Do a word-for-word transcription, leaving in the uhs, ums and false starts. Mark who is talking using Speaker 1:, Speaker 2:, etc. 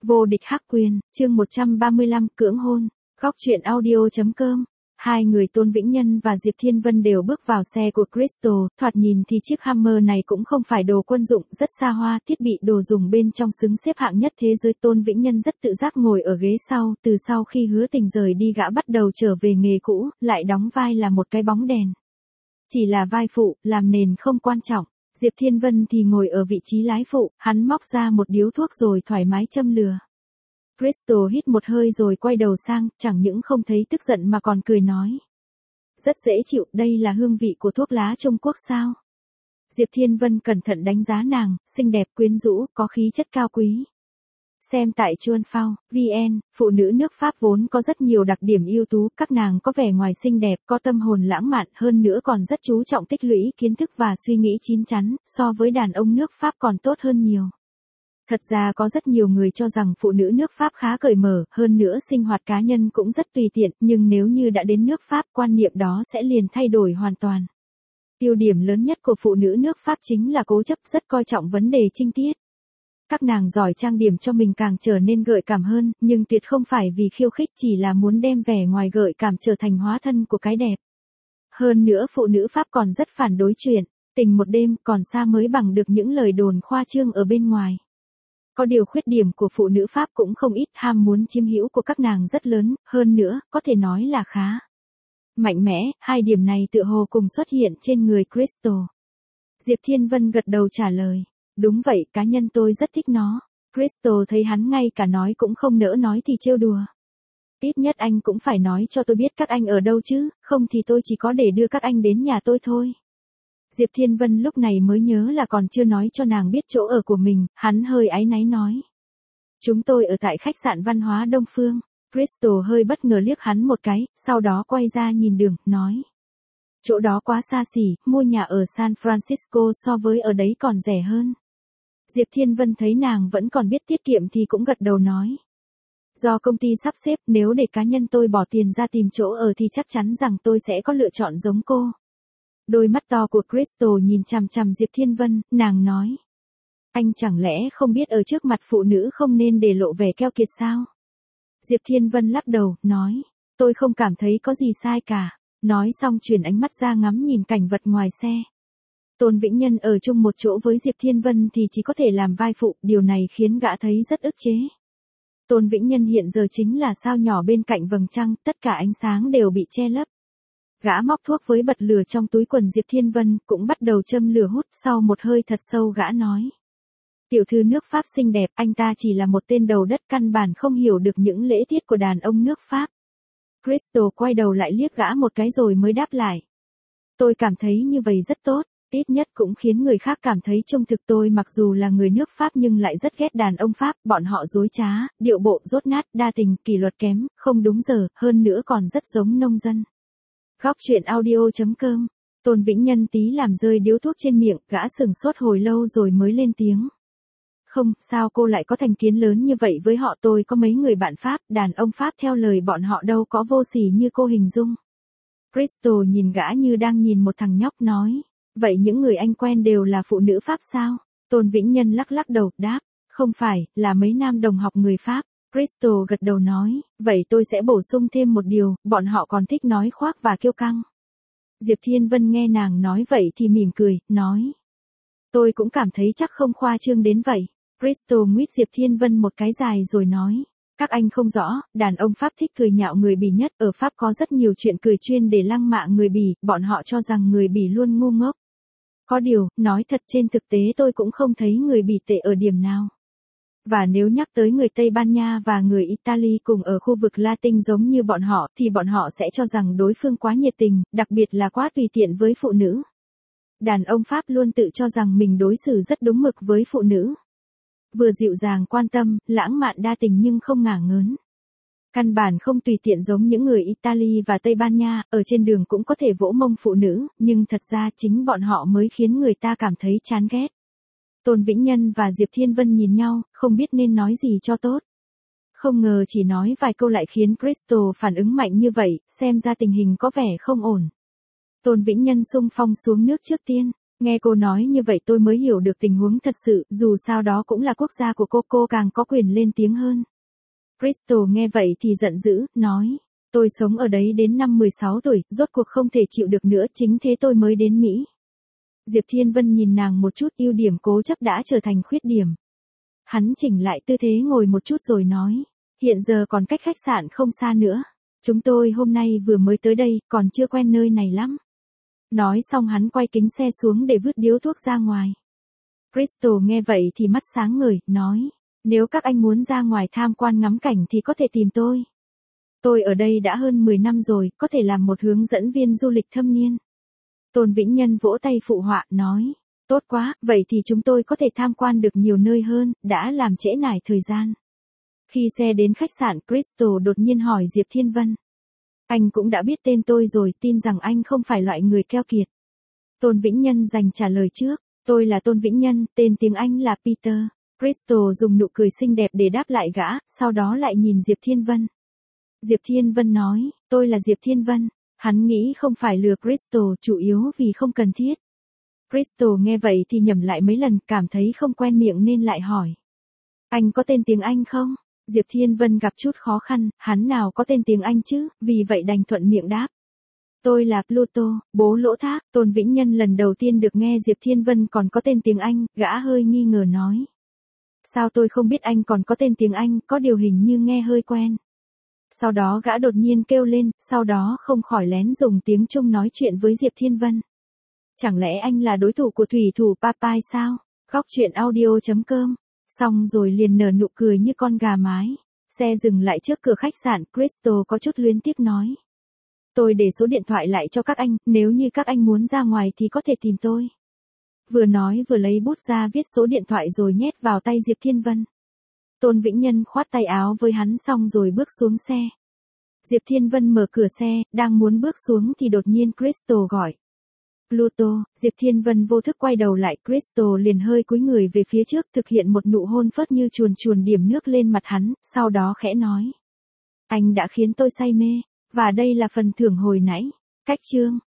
Speaker 1: Vô địch hắc quyền, chương một trăm ba mươi lăm, cưỡng hôn. Góc truyện audio.com. Hai người Tôn Vĩnh Nhân và Diệp Thiên Vân đều bước vào xe của Crystal, thoạt nhìn thì chiếc Hammer này cũng không phải đồ quân dụng, rất xa hoa, thiết bị đồ dùng bên trong xứng xếp hạng nhất thế giới. Tôn Vĩnh Nhân rất tự giác ngồi ở ghế sau, từ sau khi Hứa Tình rời đi gã bắt đầu trở về nghề cũ, lại đóng vai là một cái bóng đèn. Chỉ là vai phụ, làm nền không quan trọng. Diệp Thiên Vân thì ngồi ở vị trí lái phụ, hắn móc ra một điếu thuốc rồi thoải mái châm lửa. Crystal hít một hơi rồi quay đầu sang, chẳng những không thấy tức giận mà còn cười nói. Rất dễ chịu, đây là hương vị của thuốc lá Trung Quốc sao? Diệp Thiên Vân cẩn thận đánh giá nàng, xinh đẹp quyến rũ, có khí chất cao quý. Xem tại Chuan Phao, vn, phụ nữ nước Pháp vốn có rất nhiều đặc điểm ưu tú, các nàng có vẻ ngoài xinh đẹp, có tâm hồn lãng mạn, hơn nữa còn rất chú trọng tích lũy kiến thức và suy nghĩ chín chắn, so với đàn ông nước Pháp còn tốt hơn nhiều. Thật ra có rất nhiều người cho rằng phụ nữ nước Pháp khá cởi mở, hơn nữa sinh hoạt cá nhân cũng rất tùy tiện, nhưng nếu như đã đến nước Pháp, quan niệm đó sẽ liền thay đổi hoàn toàn. Ưu điểm lớn nhất của phụ nữ nước Pháp chính là cố chấp, rất coi trọng vấn đề trinh tiết. Các nàng giỏi trang điểm cho mình càng trở nên gợi cảm hơn, nhưng tuyệt không phải vì khiêu khích, chỉ là muốn đem vẻ ngoài gợi cảm trở thành hóa thân của cái đẹp. Hơn nữa phụ nữ Pháp còn rất phản đối chuyện tình một đêm, còn xa mới bằng được những lời đồn khoa trương ở bên ngoài. Có điều khuyết điểm của phụ nữ Pháp cũng không ít, ham muốn chiếm hữu của các nàng rất lớn, hơn nữa, có thể nói là khá mạnh mẽ, hai điểm này tựa hồ cùng xuất hiện trên người Crystal. Diệp Thiên Vân gật đầu trả lời. Đúng vậy, cá nhân tôi rất thích nó. Crystal thấy hắn ngay cả nói cũng không nỡ nói thì trêu đùa. Ít nhất anh cũng phải nói cho tôi biết các anh ở đâu chứ, không thì tôi chỉ có để đưa các anh đến nhà tôi thôi. Diệp Thiên Vân lúc này mới nhớ là còn chưa nói cho nàng biết chỗ ở của mình, hắn hơi áy náy nói. Chúng tôi ở tại khách sạn văn hóa Đông Phương. Crystal hơi bất ngờ liếc hắn một cái, sau đó quay ra nhìn đường, nói. Chỗ đó quá xa xỉ, mua nhà ở San Francisco so với ở đấy còn rẻ hơn. Diệp Thiên Vân thấy nàng vẫn còn biết tiết kiệm thì cũng gật đầu nói. Do công ty sắp xếp, nếu để cá nhân tôi bỏ tiền ra tìm chỗ ở thì chắc chắn rằng tôi sẽ có lựa chọn giống cô. Đôi mắt to của Crystal nhìn chằm chằm Diệp Thiên Vân, nàng nói. Anh chẳng lẽ không biết ở trước mặt phụ nữ không nên để lộ vẻ keo kiệt sao? Diệp Thiên Vân lắc đầu, nói. Tôi không cảm thấy có gì sai cả. Nói xong chuyển ánh mắt ra ngắm nhìn cảnh vật ngoài xe. Tôn Vĩnh Nhân ở chung một chỗ với Diệp Thiên Vân thì chỉ có thể làm vai phụ, điều này khiến gã thấy rất ức chế. Tôn Vĩnh Nhân hiện giờ chính là sao nhỏ bên cạnh vầng trăng, tất cả ánh sáng đều bị che lấp. Gã móc thuốc với bật lửa trong túi quần Diệp Thiên Vân, cũng bắt đầu châm lửa hút, sau một hơi thật sâu gã nói. Tiểu thư nước Pháp xinh đẹp, anh ta chỉ là một tên đầu đất căn bản không hiểu được những lễ tiết của đàn ông nước Pháp. Crystal quay đầu lại liếc gã một cái rồi mới đáp lại. Tôi cảm thấy như vậy rất tốt, ít nhất cũng khiến người khác cảm thấy trung thực. Tôi mặc dù là người nước Pháp nhưng lại rất ghét đàn ông Pháp, bọn họ dối trá, điệu bộ dốt nát, đa tình, kỷ luật kém, không đúng giờ, hơn nữa còn rất giống nông dân. Góc truyện audio.com. Tôn Vĩnh Nhân tí làm rơi điếu thuốc trên miệng, gã sừng sốt hồi lâu rồi mới lên tiếng. Không, sao cô lại có thành kiến lớn như vậy với họ? Tôi có mấy người bạn Pháp, đàn ông Pháp theo lời bọn họ đâu có vô sỉ như cô hình dung. Crystal nhìn gã như đang nhìn một thằng nhóc nói. Vậy những người anh quen đều là phụ nữ Pháp sao? Tôn Vĩnh Nhân lắc lắc đầu, đáp. Không phải, là mấy nam đồng học người Pháp. Crystal gật đầu nói. Vậy tôi sẽ bổ sung thêm một điều, bọn họ còn thích nói khoác và kiêu căng. Diệp Thiên Vân nghe nàng nói vậy thì mỉm cười, nói. Tôi cũng cảm thấy chắc không khoa trương đến vậy. Crystal nguyết Diệp Thiên Vân một cái dài rồi nói. Các anh không rõ, đàn ông Pháp thích cười nhạo người Bỉ nhất, ở Pháp có rất nhiều chuyện cười chuyên để lăng mạ người Bỉ, bọn họ cho rằng người Bỉ luôn ngu ngốc. Có điều, nói thật trên thực tế tôi cũng không thấy người Bỉ tệ ở điểm nào. Và nếu nhắc tới người Tây Ban Nha và người Italy cùng ở khu vực Latin giống như bọn họ thì bọn họ sẽ cho rằng đối phương quá nhiệt tình, đặc biệt là quá tùy tiện với phụ nữ. Đàn ông Pháp luôn tự cho rằng mình đối xử rất đúng mực với phụ nữ. Vừa dịu dàng quan tâm, lãng mạn đa tình nhưng không ngả ngớn. Căn bản không tùy tiện giống những người Italy và Tây Ban Nha, ở trên đường cũng có thể vỗ mông phụ nữ, nhưng thật ra chính bọn họ mới khiến người ta cảm thấy chán ghét. Tôn Vĩnh Nhân và Diệp Thiên Vân nhìn nhau, không biết nên nói gì cho tốt. Không ngờ chỉ nói vài câu lại khiến Crystal phản ứng mạnh như vậy, xem ra tình hình có vẻ không ổn. Tôn Vĩnh Nhân xung phong xuống nước trước tiên. Nghe cô nói như vậy tôi mới hiểu được tình huống thật sự, dù sao đó cũng là quốc gia của cô, cô càng có quyền lên tiếng hơn. Crystal nghe vậy thì giận dữ, nói, tôi sống ở đấy đến năm mười sáu tuổi, rốt cuộc không thể chịu được nữa, chính thế tôi mới đến Mỹ. Diệp Thiên Vân nhìn nàng một chút, ưu điểm cố chấp đã trở thành khuyết điểm. Hắn chỉnh lại tư thế ngồi một chút rồi nói, hiện giờ còn cách khách sạn không xa nữa. Chúng tôi hôm nay vừa mới tới đây, còn chưa quen nơi này lắm. Nói xong hắn quay kính xe xuống để vứt điếu thuốc ra ngoài. Crystal nghe vậy thì mắt sáng ngời, nói, nếu các anh muốn ra ngoài tham quan ngắm cảnh thì có thể tìm tôi. Tôi ở đây đã hơn mười năm rồi, có thể làm một hướng dẫn viên du lịch thâm niên. Tôn Vĩnh Nhân vỗ tay phụ họa, nói, tốt quá, vậy thì chúng tôi có thể tham quan được nhiều nơi hơn, đã làm trễ nải thời gian. Khi xe đến khách sạn, Crystal đột nhiên hỏi Diệp Thiên Vân. Anh cũng đã biết tên tôi rồi, tin rằng anh không phải loại người keo kiệt. Tôn Vĩnh Nhân dành trả lời trước, tôi là Tôn Vĩnh Nhân, tên tiếng Anh là Peter. Crystal dùng nụ cười xinh đẹp để đáp lại gã, sau đó lại nhìn Diệp Thiên Vân. Diệp Thiên Vân nói, tôi là Diệp Thiên Vân. Hắn nghĩ không phải lừa Crystal, chủ yếu vì không cần thiết. Crystal nghe vậy thì nhẩm lại mấy lần, cảm thấy không quen miệng nên lại hỏi. Anh có tên tiếng Anh không? Diệp Thiên Vân gặp chút khó khăn, hắn nào có tên tiếng Anh chứ, vì vậy đành thuận miệng đáp. Tôi là Pluto, bố Lỗ Thác. Tôn Vĩnh Nhân lần đầu tiên được nghe Diệp Thiên Vân còn có tên tiếng Anh, gã hơi nghi ngờ nói. Sao tôi không biết anh còn có tên tiếng Anh, có điều hình như nghe hơi quen. Sau đó gã đột nhiên kêu lên, sau đó không khỏi lén dùng tiếng Trung nói chuyện với Diệp Thiên Vân. Chẳng lẽ anh là đối thủ của thủy thủ Papai sao? Góc truyện audio chấm com. Xong rồi liền nở nụ cười như con gà mái. Xe dừng lại trước cửa khách sạn, Crystal có chút luyến tiếc nói. Tôi để số điện thoại lại cho các anh, nếu như các anh muốn ra ngoài thì có thể tìm tôi. Vừa nói vừa lấy bút ra viết số điện thoại rồi nhét vào tay Diệp Thiên Vân. Tôn Vĩnh Nhân khoát tay áo với hắn xong rồi bước xuống xe. Diệp Thiên Vân mở cửa xe, đang muốn bước xuống thì đột nhiên Crystal gọi. Pluto. Diệp Thiên Vân vô thức quay đầu lại, Crystal liền hơi cúi người về phía trước thực hiện một nụ hôn phớt như chuồn chuồn điểm nước lên mặt hắn, sau đó khẽ nói. Anh đã khiến tôi say mê, và đây là phần thưởng hồi nãy. Cách chương.